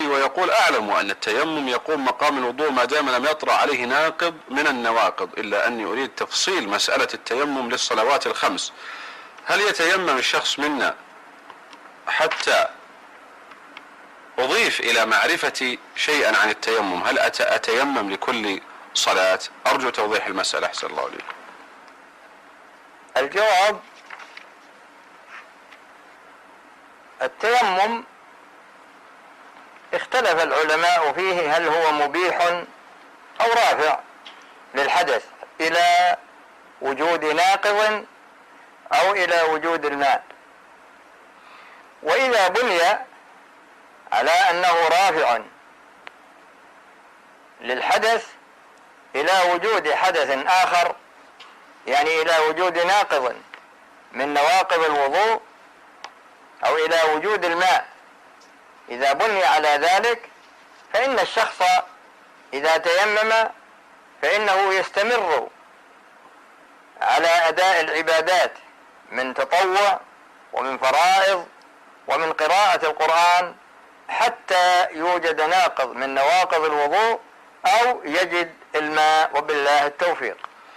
ويقول أعلم أن التيمم يقوم مقام الوضوء ما دام لم يطرأ عليه ناقض من النواقض، إلا أني أريد تفصيل مسألة التيمم للصلوات الخمس. هل يتيمم الشخص منا حتى أضيف إلى معرفتي شيئا عن التيمم؟ هل أتيمم لكل صلاة؟ أرجو توضيح المسألة أحسن الله إليكم. الجواب: التيمم اختلف العلماء فيه هل هو مبيح أو رافع للحدث إلى وجود ناقض أو إلى وجود الماء. وإذا بني على أنه رافع للحدث إلى وجود حدث آخر، يعني إلى وجود ناقض من نواقض الوضوء أو إلى وجود الماء، إذا بني على ذلك فإن الشخص إذا تيمم فإنه يستمر على أداء العبادات من تطوع ومن فرائض ومن قراءة القرآن حتى يوجد ناقض من نواقض الوضوء أو يجد الماء، وبالله التوفيق.